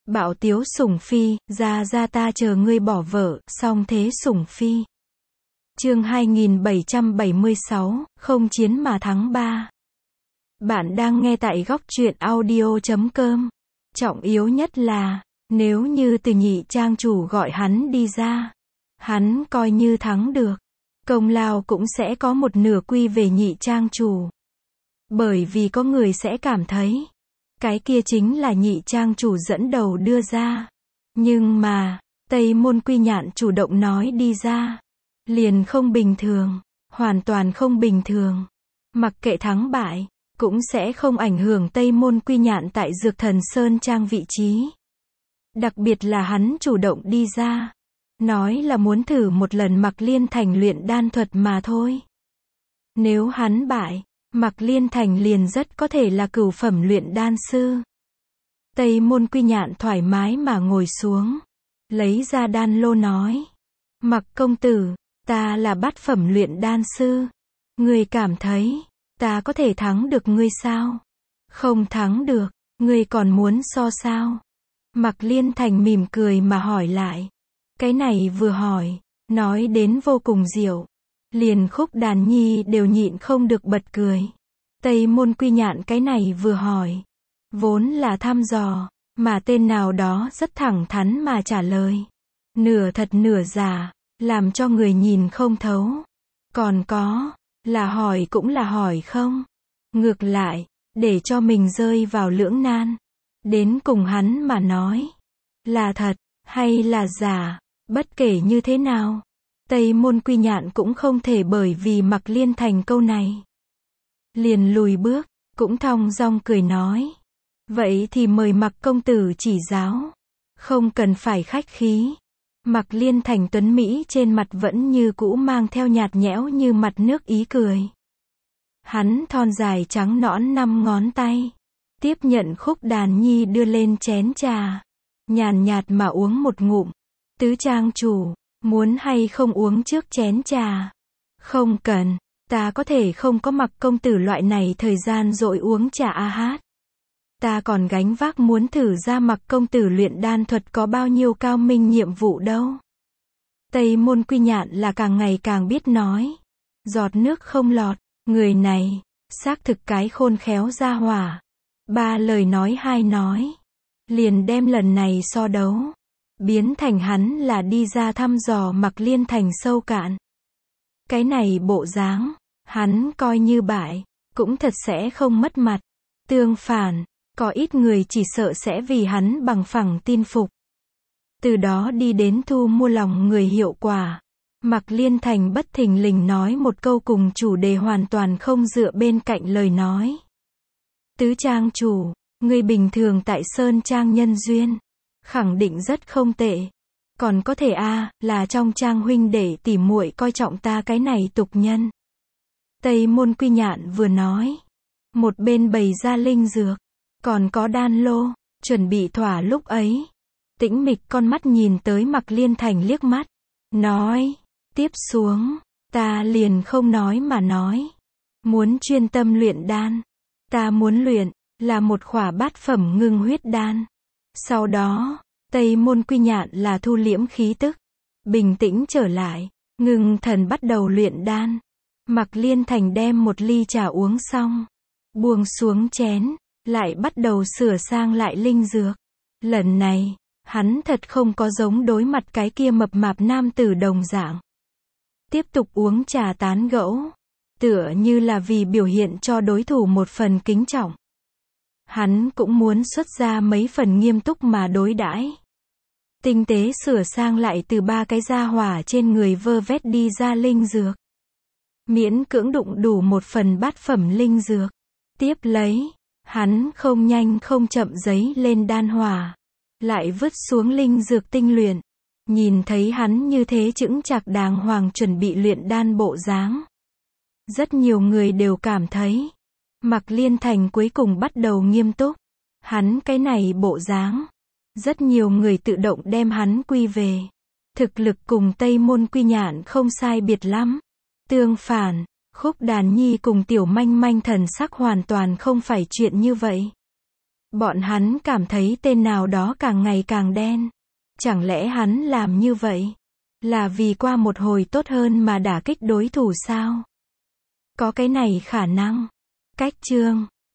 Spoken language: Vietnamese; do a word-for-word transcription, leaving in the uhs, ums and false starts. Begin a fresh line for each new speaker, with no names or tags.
Bạo tiếu sủng phi, ra ra ta chờ ngươi bỏ vợ, song thế sủng phi. Chương hai nghìn bảy trăm bảy mươi sáu, không chiến mà thắng ba. Bạn đang nghe tại góc truyện audio chấm com. Trọng yếu nhất là, nếu như từ nhị trang chủ gọi hắn đi ra, hắn coi như thắng được, công lao cũng sẽ có một nửa quy về nhị trang chủ. Bởi vì có người sẽ cảm thấy, cái kia chính là nhị trang chủ dẫn đầu đưa ra. Nhưng mà, Tây Môn Quy Nhạn chủ động nói đi ra, liền không bình thường, hoàn toàn không bình thường. Mặc kệ thắng bại, cũng sẽ không ảnh hưởng Tây Môn Quy Nhạn tại Dược Thần Sơn Trang vị trí. Đặc biệt là hắn chủ động đi ra, nói là muốn thử một lần Mạc Liên Thành luyện đan thuật mà thôi. Nếu hắn bại, Mạc Liên Thành liền rất có thể là cửu phẩm luyện đan sư. Tây Môn Quy Nhạn thoải mái mà ngồi xuống, lấy ra đan lô nói: Mạc công tử, ta là bát phẩm luyện đan sư, ngươi cảm thấy ta có thể thắng được ngươi sao? Không thắng được, ngươi còn muốn so sao? Mạc Liên Thành mỉm cười mà hỏi lại. Cái này vừa hỏi, nói đến vô cùng diệu, liền Khúc Đàn Nhi đều nhịn không được bật cười. Tây Môn Quy Nhạn cái này vừa hỏi, vốn là thăm dò, mà tên nào đó rất thẳng thắn mà trả lời. Nửa thật nửa giả, làm cho người nhìn không thấu. Còn có, là hỏi cũng là hỏi không. Ngược lại, để cho mình rơi vào lưỡng nan. Đến cùng hắn mà nói, là thật, hay là giả, bất kể như thế nào, Tây Môn Quy Nhạn cũng không thể bởi vì Mạc Liên Thành câu này liền lùi bước, cũng thong dong cười nói. Vậy thì mời Mạc công tử chỉ giáo, không cần phải khách khí. Mạc Liên Thành tuấn Mỹ trên mặt vẫn như cũ mang theo nhạt nhẽo như mặt nước ý cười. Hắn thon dài trắng nõn năm ngón tay, tiếp nhận Khúc Đàn Nhi đưa lên chén trà, nhàn nhạt mà uống một ngụm. Tứ trang chủ, muốn hay không uống trước chén trà? Không cần, ta có thể không có Mạc công tử loại này thời gian dội uống trà a hát. Ta còn gánh vác muốn thử ra Mạc công tử luyện đan thuật có bao nhiêu cao minh nhiệm vụ đâu. Tây Môn Quy Nhạn là càng ngày càng biết nói. Giọt nước không lọt, người này, xác thực cái khôn khéo ra hỏa. Ba lời nói hai nói, liền đem lần này so đấu, biến thành hắn là đi ra thăm dò Mạc Liên Thành sâu cạn. Cái này bộ dáng, hắn coi như bại, cũng thật sẽ không mất mặt. Tương phản, có ít người chỉ sợ sẽ vì hắn bằng phẳng tin phục. Từ đó đi đến thu mua lòng người hiệu quả. Mạc Liên Thành bất thình lình nói một câu cùng chủ đề hoàn toàn không dựa bên cạnh lời nói. Tứ trang chủ, người bình thường tại Sơn Trang nhân duyên, khẳng định rất không tệ. Còn có thể a à, là trong trang huynh đệ tỉ muội coi trọng ta cái này tục nhân. Tây Môn Quy Nhạn vừa nói, một bên bày ra linh dược, còn có đan lô, chuẩn bị thỏa lúc ấy. Tĩnh mịch con mắt nhìn tới Mạc Liên Thành liếc mắt, nói, tiếp xuống, ta liền không nói mà nói. Muốn chuyên tâm luyện đan, ta muốn luyện, là một khỏa bát phẩm ngưng huyết đan. Sau đó, Tây Môn Quy Nhạn là thu liễm khí tức, bình tĩnh trở lại, ngưng thần bắt đầu luyện đan. Mạc Liên Thành đem một ly trà uống xong, buông xuống chén, lại bắt đầu sửa sang lại linh dược. Lần này, hắn thật không có giống đối mặt cái kia mập mạp nam tử đồng dạng. Tiếp tục uống trà tán gẫu, tựa như là vì biểu hiện cho đối thủ một phần kính trọng. Hắn cũng muốn xuất ra mấy phần nghiêm túc mà đối đãi. Tinh tế sửa sang lại từ ba cái gia hỏa trên người vơ vét đi ra linh dược. Miễn cưỡng đụng đủ một phần bát phẩm linh dược. Tiếp lấy, hắn không nhanh không chậm giấy lên đan hỏa, lại vứt xuống linh dược tinh luyện. Nhìn thấy hắn như thế chững chạc đàng hoàng chuẩn bị luyện đan bộ dáng, rất nhiều người đều cảm thấy Mạc Liên Thành cuối cùng bắt đầu nghiêm túc. Hắn cái này bộ dáng, rất nhiều người tự động đem hắn quy về thực lực cùng Tây Môn Quy Nhạn không sai biệt lắm. Tương phản, Khúc Đàn Nhi cùng Tiểu Manh Manh thần sắc hoàn toàn không phải chuyện như vậy. Bọn hắn cảm thấy tên nào đó càng ngày càng đen. Chẳng lẽ hắn làm như vậy là vì qua một hồi tốt hơn mà đả kích đối thủ sao? Có cái này khả năng. Cách chương